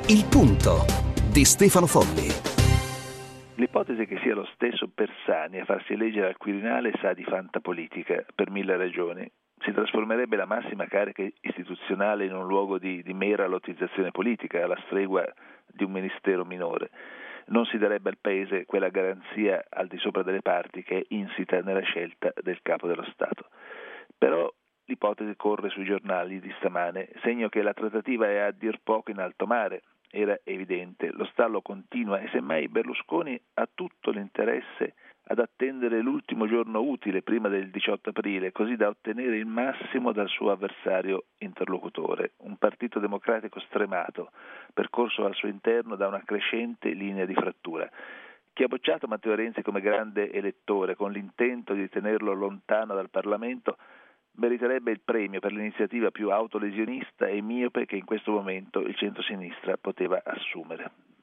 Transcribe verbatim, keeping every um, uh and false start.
Il punto di Stefano Folli. L'ipotesi che sia lo stesso Bersani a farsi eleggere al Quirinale sa di fantapolitica per mille ragioni. Si trasformerebbe la massima carica istituzionale in un luogo di, di mera lottizzazione politica, alla stregua di un ministero minore. Non si darebbe al Paese quella garanzia al di sopra delle parti che è insita nella scelta del Capo dello Stato. Però l'ipotesi corre sui giornali di stamane, segno che la trattativa è a dir poco in alto mare. Era evidente, lo stallo continua e semmai Berlusconi ha tutto l'interesse ad attendere l'ultimo giorno utile prima del diciotto aprile, così da ottenere il massimo dal suo avversario interlocutore, un partito democratico stremato, percorso al suo interno da una crescente linea di frattura. Chi ha bocciato Matteo Renzi come grande elettore con l'intento di tenerlo lontano dal Parlamento meriterebbe il premio per l'iniziativa più autolesionista e miope che in questo momento il centro-sinistra poteva assumere.